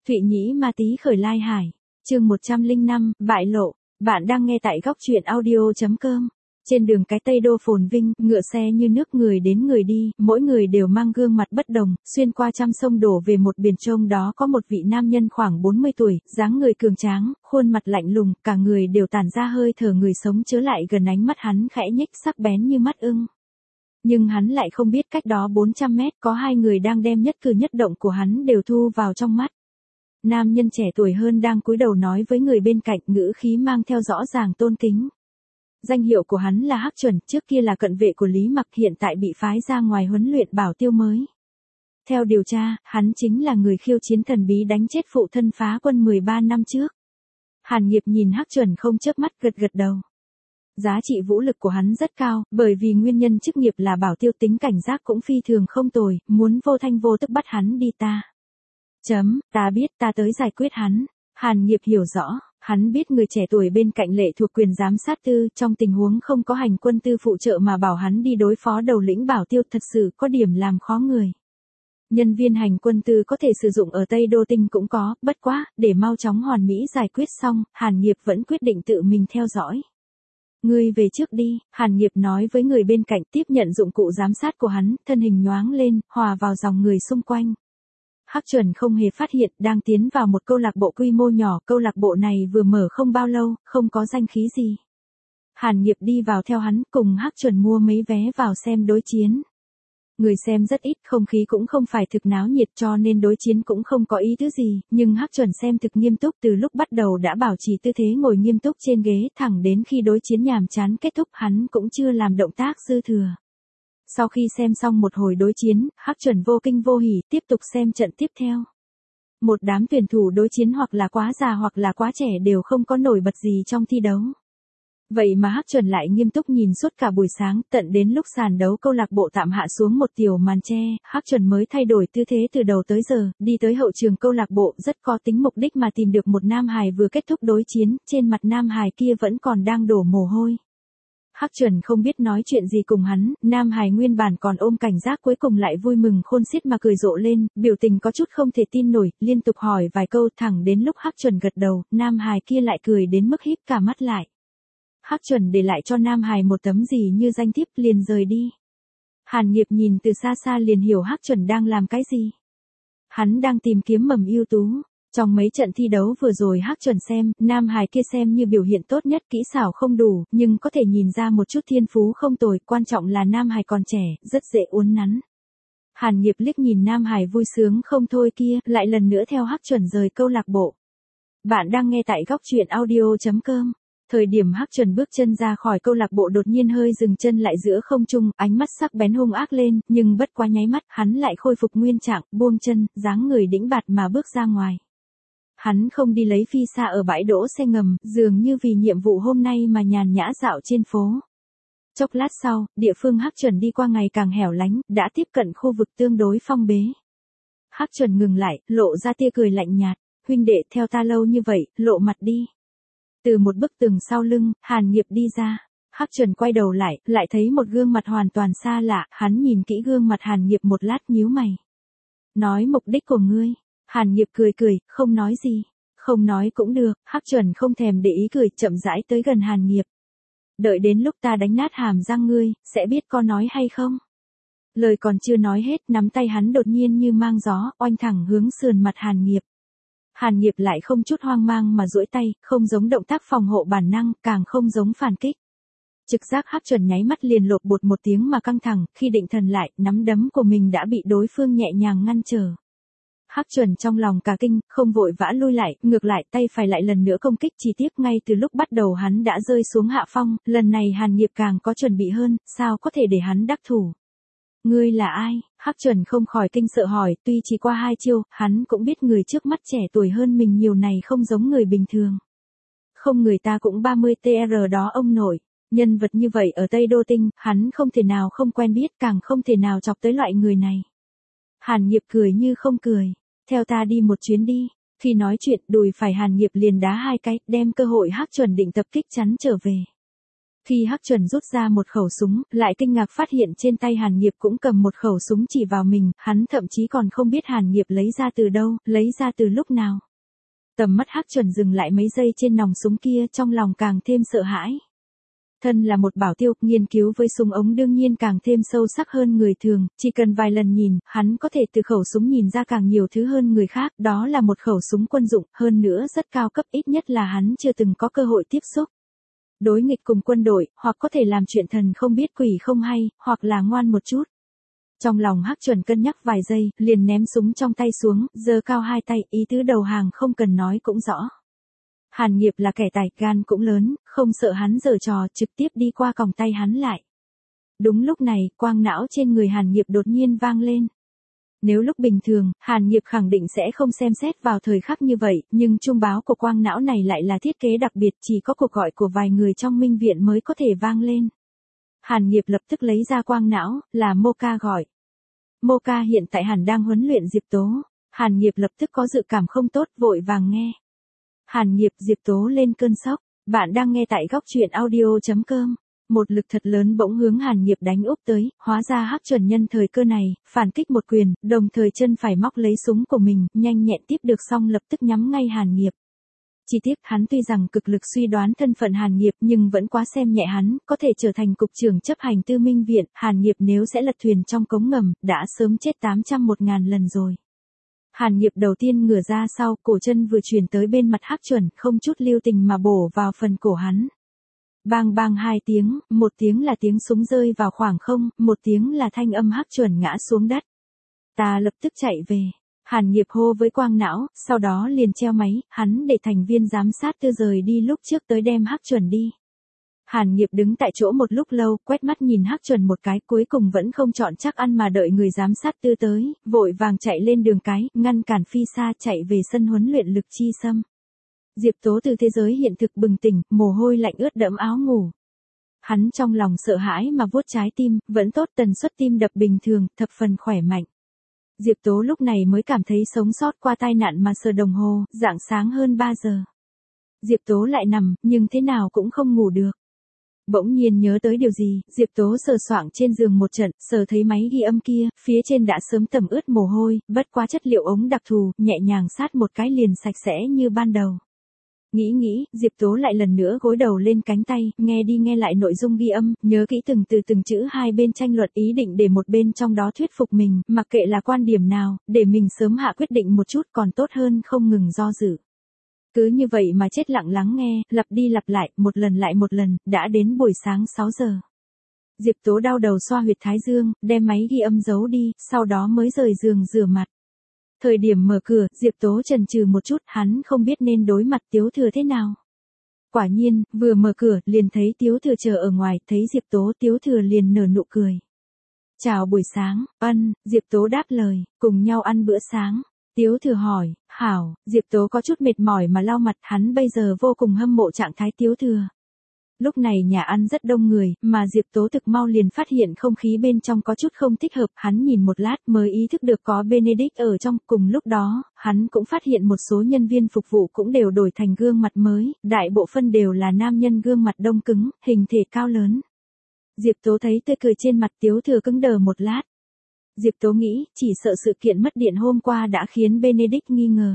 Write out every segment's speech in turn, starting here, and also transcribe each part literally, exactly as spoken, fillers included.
Thụy Nhĩ Ma Tý khởi lai hải. Chương một trăm lẻ năm, bại lộ. Bạn đang nghe tại góc truyện audio chấm com. Trên đường cái Tây Đô phồn vinh, ngựa xe như nước, người đến người đi, mỗi người đều mang gương mặt bất đồng, xuyên qua trăm sông đổ về một biển trông đó có một vị nam nhân khoảng bốn mươi tuổi, dáng người cường tráng, khuôn mặt lạnh lùng, cả người đều tản ra hơi thở người sống chớ lại gần, ánh mắt hắn khẽ nhếch sắc bén như mắt ưng. Nhưng hắn lại không biết cách đó bốn trăm mét có hai người đang đem nhất cử nhất động của hắn đều thu vào trong mắt. Nam nhân trẻ tuổi hơn đang cúi đầu nói với người bên cạnh, ngữ khí mang theo rõ ràng tôn kính. Danh hiệu của hắn là Hắc Chuẩn, trước kia là cận vệ của Lý Mặc, hiện tại bị phái ra ngoài huấn luyện bảo tiêu mới. Theo điều tra, hắn chính là người khiêu chiến thần bí đánh chết phụ thân phá quân mười ba năm trước. Hàn Nghiệp nhìn Hắc Chuẩn không chớp mắt, gật gật đầu. Giá trị vũ lực của hắn rất cao, bởi vì nguyên nhân chức nghiệp là bảo tiêu, tính cảnh giác cũng phi thường không tồi, muốn vô thanh vô tức bắt hắn đi ta. Chấm, ta biết, ta tới giải quyết hắn. Hàn Nghiệp hiểu rõ, hắn biết người trẻ tuổi bên cạnh lệ thuộc quyền giám sát tư, trong tình huống không có hành quân tư phụ trợ mà bảo hắn đi đối phó đầu lĩnh bảo tiêu thật sự có điểm làm khó người. Nhân viên hành quân tư có thể sử dụng ở Tây Đô Tinh cũng có, bất quá, để mau chóng hoàn mỹ giải quyết xong, Hàn Nghiệp vẫn quyết định tự mình theo dõi. Ngươi về trước đi, Hàn Nghiệp nói với người bên cạnh, tiếp nhận dụng cụ giám sát của hắn, thân hình nhoáng lên, hòa vào dòng người xung quanh. Hắc Chuẩn không hề phát hiện, đang tiến vào một câu lạc bộ quy mô nhỏ, câu lạc bộ này vừa mở không bao lâu, không có danh khí gì. Hàn Nghiệp đi vào theo hắn, cùng Hắc Chuẩn mua mấy vé vào xem đối chiến. Người xem rất ít, không khí cũng không phải thực náo nhiệt cho nên đối chiến cũng không có ý tứ gì, nhưng Hắc Chuẩn xem thực nghiêm túc, từ lúc bắt đầu đã bảo trì tư thế ngồi nghiêm túc trên ghế, thẳng đến khi đối chiến nhàm chán kết thúc hắn cũng chưa làm động tác dư thừa. Sau khi xem xong một hồi đối chiến, Hắc Chuẩn vô kinh vô hỉ, tiếp tục xem trận tiếp theo. Một đám tuyển thủ đối chiến hoặc là quá già hoặc là quá trẻ đều không có nổi bật gì trong thi đấu. Vậy mà Hắc Chuẩn lại nghiêm túc nhìn suốt cả buổi sáng, tận đến lúc sàn đấu câu lạc bộ tạm hạ xuống một tiểu màn che, Hắc Chuẩn mới thay đổi tư thế từ đầu tới giờ, đi tới hậu trường câu lạc bộ, rất có tính mục đích mà tìm được một nam hài vừa kết thúc đối chiến, trên mặt nam hài kia vẫn còn đang đổ mồ hôi. Hắc Chuẩn không biết nói chuyện gì cùng hắn, nam hài nguyên bản còn ôm cảnh giác cuối cùng lại vui mừng khôn xiết mà cười rộ lên, biểu tình có chút không thể tin nổi, liên tục hỏi vài câu, thẳng đến lúc Hắc Chuẩn gật đầu, nam hài kia lại cười đến mức híp cả mắt lại. Hắc Chuẩn để lại cho nam hài một tấm gì như danh thiếp, liền rời đi. Hàn Nghiệp nhìn từ xa xa liền hiểu Hắc Chuẩn đang làm cái gì. Hắn đang tìm kiếm mầm ưu tú. Trong mấy trận thi đấu vừa rồi Hắc Chuẩn xem, nam hài kia xem như biểu hiện tốt nhất, kỹ xảo không đủ, nhưng có thể nhìn ra một chút thiên phú không tồi, quan trọng là nam hài còn trẻ, rất dễ uốn nắn. Hàn Nghiệp liếc nhìn nam hài vui sướng không thôi kia, lại lần nữa theo Hắc Chuẩn rời câu lạc bộ. Bạn đang nghe tại góc truyện audio chấm com. Thời điểm Hắc Chuẩn bước chân ra khỏi câu lạc bộ đột nhiên hơi dừng chân lại giữa không trung, ánh mắt sắc bén hung ác lên, nhưng bất quá nháy mắt, hắn lại khôi phục nguyên trạng, buông chân, dáng người đĩnh bạt mà bước ra ngoài. Hắn không đi lấy phi xa ở bãi đỗ xe ngầm, dường như vì nhiệm vụ hôm nay mà nhàn nhã dạo trên phố. Chốc lát sau, địa phương Hắc Chuẩn đi qua ngày càng hẻo lánh, đã tiếp cận khu vực tương đối phong bế. Hắc Chuẩn ngừng lại, lộ ra tia cười lạnh nhạt, huynh đệ theo ta lâu như vậy, lộ mặt đi. Từ một bức tường sau lưng, Hàn Nghiệp đi ra. Hắc Chuẩn quay đầu lại, lại thấy một gương mặt hoàn toàn xa lạ, hắn nhìn kỹ gương mặt Hàn Nghiệp một lát nhíu mày. Nói mục đích của ngươi. Hàn Nghiệp cười cười, không nói gì. Không nói cũng được, Hắc Chuẩn không thèm để ý cười, chậm rãi tới gần Hàn Nghiệp. Đợi đến lúc ta đánh nát hàm răng ngươi, sẽ biết có nói hay không. Lời còn chưa nói hết, nắm tay hắn đột nhiên như mang gió, oanh thẳng hướng sườn mặt Hàn Nghiệp. Hàn Nghiệp lại không chút hoang mang mà duỗi tay, không giống động tác phòng hộ bản năng, càng không giống phản kích. Trực giác Hắc Chuẩn nháy mắt liền lột bột một tiếng mà căng thẳng, khi định thần lại, nắm đấm của mình đã bị đối phương nhẹ nhàng ngăn trở. Hắc Chuẩn trong lòng cả kinh, không vội vã lui lại, ngược lại tay phải lại lần nữa công kích, chỉ tiếp ngay từ lúc bắt đầu hắn đã rơi xuống hạ phong, lần này Hàn Nghiệp càng có chuẩn bị hơn, sao có thể để hắn đắc thủ. Ngươi là ai? Hắc Chuẩn không khỏi kinh sợ hỏi, tuy chỉ qua hai chiêu, hắn cũng biết người trước mắt trẻ tuổi hơn mình nhiều này không giống người bình thường. Không, người ta cũng ba mươi tuổi đó ông nội, nhân vật như vậy ở Tây Đô Tinh, hắn không thể nào không quen biết, càng không thể nào chọc tới loại người này. Hàn Nghiệp cười như không cười, theo ta đi một chuyến đi. Khi nói chuyện, đùi phải Hàn Nghiệp liền đá hai cái, đem cơ hội Hắc Chuẩn định tập kích chắn trở về. Khi Hắc Chuẩn rút ra một khẩu súng, lại kinh ngạc phát hiện trên tay Hàn Nghiệp cũng cầm một khẩu súng chỉ vào mình, hắn thậm chí còn không biết Hàn Nghiệp lấy ra từ đâu, lấy ra từ lúc nào. Tầm mắt Hắc Chuẩn dừng lại mấy giây trên nòng súng kia, trong lòng càng thêm sợ hãi. Thân là một bảo tiêu, nghiên cứu với súng ống đương nhiên càng thêm sâu sắc hơn người thường, chỉ cần vài lần nhìn, hắn có thể từ khẩu súng nhìn ra càng nhiều thứ hơn người khác, đó là một khẩu súng quân dụng, hơn nữa rất cao cấp, ít nhất là hắn chưa từng có cơ hội tiếp xúc. Đối nghịch cùng quân đội, hoặc có thể làm chuyện thần không biết quỷ không hay, hoặc là ngoan một chút. Trong lòng Hắc Chuẩn cân nhắc vài giây, liền ném súng trong tay xuống, giơ cao hai tay, ý tứ đầu hàng không cần nói cũng rõ. Hàn Nghiệp là kẻ tài, gan cũng lớn, không sợ hắn giở trò, trực tiếp đi qua còng tay hắn lại. Đúng lúc này, quang não trên người Hàn Nghiệp đột nhiên vang lên. Nếu lúc bình thường, Hàn Nghiệp khẳng định sẽ không xem xét vào thời khắc như vậy, nhưng chuông báo của quang não này lại là thiết kế đặc biệt, chỉ có cuộc gọi của vài người trong minh viện mới có thể vang lên. Hàn Nghiệp lập tức lấy ra quang não, là Moka gọi. Moka hiện tại hẳn đang huấn luyện Diệp Tố. Hàn Nghiệp lập tức có dự cảm không tốt, vội vàng nghe. Hàn Nghiệp, Diệp Tố lên cơn sốc. Bạn đang nghe tại góc truyện audio chấm com. Một lực thật lớn bỗng hướng Hàn Nghiệp đánh úp tới, hóa ra Hắc Chuẩn nhân thời cơ này, phản kích một quyền, đồng thời chân phải móc lấy súng của mình, nhanh nhẹn tiếp được xong lập tức nhắm ngay Hàn Nghiệp. Chi tiết, hắn tuy rằng cực lực suy đoán thân phận Hàn Nghiệp nhưng vẫn quá xem nhẹ hắn, có thể trở thành cục trưởng chấp hành tư minh viện, Hàn Nghiệp nếu sẽ lật thuyền trong cống ngầm, đã sớm chết tám trăm một ngàn lần rồi. Hàn Nghiệp đầu tiên ngửa ra sau, cổ chân vừa chuyển tới bên mặt Hắc Chuẩn, không chút lưu tình mà bổ vào phần cổ hắn. Bang bang hai tiếng, một tiếng là tiếng súng rơi vào khoảng không, một tiếng là thanh âm Hắc Chuẩn ngã xuống đất. Ta lập tức chạy về. Hàn Nghiệp hô với quang não, sau đó liền treo máy, hắn để thành viên giám sát tư rời đi lúc trước tới đem Hắc Chuẩn đi. Hàn Nghiệp đứng tại chỗ một lúc lâu, quét mắt nhìn Hắc Chuẩn một cái, cuối cùng vẫn không chọn chắc ăn mà đợi người giám sát tư tới, vội vàng chạy lên đường cái, ngăn cản phi xa chạy về sân huấn luyện Lực Chi Sâm. Diệp Tố từ thế giới hiện thực bừng tỉnh, mồ hôi lạnh ướt đẫm áo ngủ. Hắn trong lòng sợ hãi mà vuốt trái tim, vẫn tốt, tần suất tim đập bình thường, thập phần khỏe mạnh. Diệp Tố lúc này mới cảm thấy sống sót qua tai nạn mà sờ đồng hồ, rạng sáng hơn ba giờ. Diệp Tố lại nằm, nhưng thế nào cũng không ngủ được. Bỗng nhiên nhớ tới điều gì, Diệp Tố sờ soạng trên giường một trận, sờ thấy máy ghi âm kia, phía trên đã sớm tẩm ướt mồ hôi, bất quá chất liệu ống đặc thù, nhẹ nhàng sát một cái liền sạch sẽ như ban đầu. Nghĩ nghĩ, Diệp Tố lại lần nữa gối đầu lên cánh tay, nghe đi nghe lại nội dung ghi âm, nhớ kỹ từng từ từng chữ hai bên tranh luận, ý định để một bên trong đó thuyết phục mình, mặc kệ là quan điểm nào, để mình sớm hạ quyết định một chút còn tốt hơn không ngừng do dự. Cứ như vậy mà chết lặng lắng nghe, lặp đi lặp lại, một lần lại một lần, đã đến buổi sáng sáu giờ. Diệp Tố đau đầu xoa huyệt thái dương, đem máy ghi âm giấu đi, sau đó mới rời giường rửa mặt. Thời điểm mở cửa, Diệp Tố chần chừ một chút, hắn không biết nên đối mặt Tiếu Thừa thế nào. Quả nhiên, vừa mở cửa, liền thấy Tiếu Thừa chờ ở ngoài, thấy Diệp Tố, Tiếu Thừa liền nở nụ cười. Chào buổi sáng, ân, Diệp Tố đáp lời, cùng nhau ăn bữa sáng. Tiếu Thừa hỏi, hảo, Diệp Tố có chút mệt mỏi mà lau mặt, hắn bây giờ vô cùng hâm mộ trạng thái Tiếu Thừa. Lúc này nhà ăn rất đông người, mà Diệp Tố thực mau liền phát hiện không khí bên trong có chút không thích hợp, hắn nhìn một lát mới ý thức được có Benedict ở trong, cùng lúc đó, hắn cũng phát hiện một số nhân viên phục vụ cũng đều đổi thành gương mặt mới, đại bộ phân đều là nam nhân gương mặt đông cứng, hình thể cao lớn. Diệp Tố thấy tươi cười trên mặt Tiếu Thừa cứng đờ một lát. Diệp Tố nghĩ, chỉ sợ sự kiện mất điện hôm qua đã khiến Benedict nghi ngờ.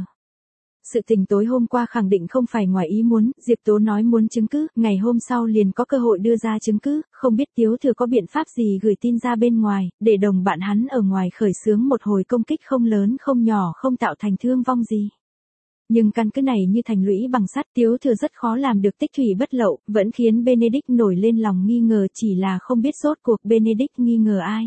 Sự tình tối hôm qua khẳng định không phải ngoài ý muốn, Diệp Tố nói muốn chứng cứ, ngày hôm sau liền có cơ hội đưa ra chứng cứ, không biết Tiếu Thừa có biện pháp gì gửi tin ra bên ngoài, để đồng bạn hắn ở ngoài khởi xướng một hồi công kích không lớn không nhỏ không tạo thành thương vong gì. Nhưng căn cứ này như thành lũy bằng sắt, Tiếu Thừa rất khó làm được tích thủy bất lậu, vẫn khiến Benedict nổi lên lòng nghi ngờ, chỉ là không biết rốt cuộc Benedict nghi ngờ ai.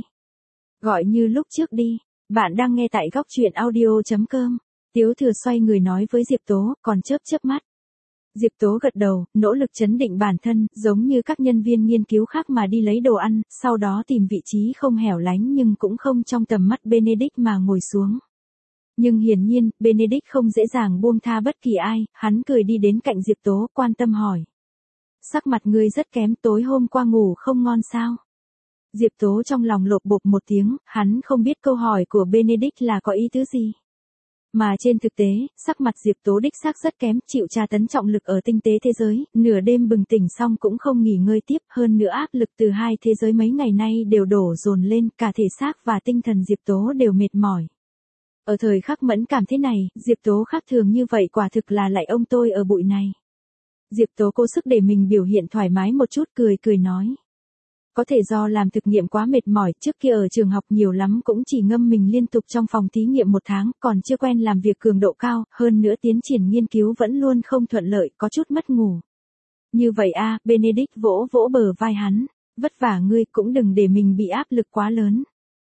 Gọi như lúc trước đi, bạn đang nghe tại góc truyện audio chấm com. Tiếu Thừa xoay người nói với Diệp Tố, còn chớp chớp mắt. Diệp Tố gật đầu, nỗ lực trấn định bản thân, giống như các nhân viên nghiên cứu khác mà đi lấy đồ ăn, sau đó tìm vị trí không hẻo lánh nhưng cũng không trong tầm mắt Benedict mà ngồi xuống. Nhưng hiển nhiên, Benedict không dễ dàng buông tha bất kỳ ai, hắn cười đi đến cạnh Diệp Tố, quan tâm hỏi. Sắc mặt ngươi rất kém, tối hôm qua ngủ không ngon sao? Diệp Tố trong lòng lột bột một tiếng, hắn không biết câu hỏi của Benedict là có ý tứ gì. Mà trên thực tế, sắc mặt Diệp Tố đích xác rất kém, chịu tra tấn trọng lực ở tinh tế thế giới, nửa đêm bừng tỉnh xong cũng không nghỉ ngơi tiếp, hơn nữa áp lực từ hai thế giới mấy ngày nay đều đổ dồn lên, cả thể xác và tinh thần Diệp Tố đều mệt mỏi. Ở thời khắc mẫn cảm thế này, Diệp Tố khác thường như vậy quả thực là lại ông tôi ở bụi này. Diệp Tố cố sức để mình biểu hiện thoải mái một chút, cười cười nói. Có thể do làm thực nghiệm quá mệt mỏi, trước kia ở trường học nhiều lắm cũng chỉ ngâm mình liên tục trong phòng thí nghiệm một tháng, còn chưa quen làm việc cường độ cao, hơn nữa tiến triển nghiên cứu vẫn luôn không thuận lợi, có chút mất ngủ. Như vậy a, Benedict vỗ vỗ bờ vai hắn, vất vả ngươi cũng đừng để mình bị áp lực quá lớn.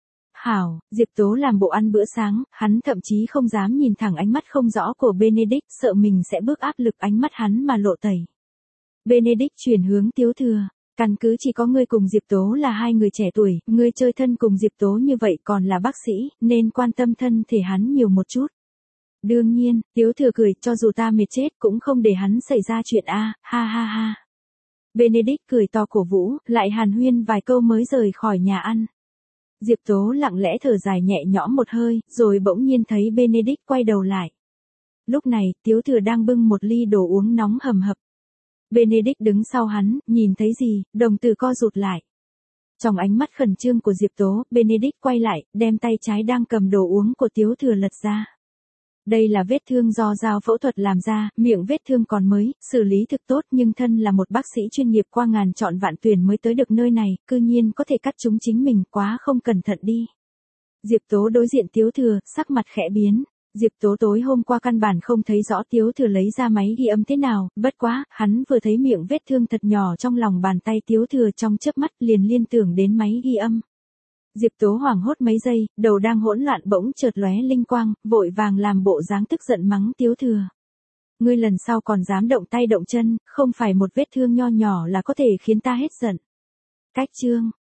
Hảo, Diệp Tố làm bộ ăn bữa sáng, hắn thậm chí không dám nhìn thẳng ánh mắt không rõ của Benedict, sợ mình sẽ bước áp lực ánh mắt hắn mà lộ tẩy. Benedict chuyển hướng Tiếu Thừa. Căn cứ chỉ có ngươi cùng Diệp Tố là hai người trẻ tuổi, ngươi chơi thân cùng Diệp Tố như vậy còn là bác sĩ, nên quan tâm thân thể hắn nhiều một chút. Đương nhiên, Tiếu Thừa cười, cho dù ta mệt chết cũng không để hắn xảy ra chuyện a, ha ha ha. Benedict cười to cổ vũ, lại hàn huyên vài câu mới rời khỏi nhà ăn. Diệp Tố lặng lẽ thở dài nhẹ nhõm một hơi, rồi bỗng nhiên thấy Benedict quay đầu lại. Lúc này, Tiếu Thừa đang bưng một ly đồ uống nóng hầm hập. Benedict đứng sau hắn, nhìn thấy gì, đồng tử co rụt lại. Trong ánh mắt khẩn trương của Diệp Tố, Benedict quay lại, đem tay trái đang cầm đồ uống của Tiếu Thừa lật ra. Đây là vết thương do dao phẫu thuật làm ra, miệng vết thương còn mới, xử lý thực tốt nhưng thân là một bác sĩ chuyên nghiệp qua ngàn chọn vạn tuyển mới tới được nơi này, cư nhiên có thể cắt chúng chính mình, quá không cẩn thận đi. Diệp Tố đối diện Tiếu Thừa, sắc mặt khẽ biến. Diệp Tố tối hôm qua căn bản không thấy rõ Tiếu Thừa lấy ra máy ghi âm thế nào, bất quá, hắn vừa thấy miệng vết thương thật nhỏ trong lòng bàn tay Tiếu Thừa trong chớp mắt liền liên tưởng đến máy ghi âm. Diệp Tố hoảng hốt mấy giây, đầu đang hỗn loạn bỗng chợt lóe linh quang, vội vàng làm bộ dáng tức giận mắng Tiếu Thừa. Ngươi lần sau còn dám động tay động chân, không phải một vết thương nho nhỏ là có thể khiến ta hết giận. Cách chương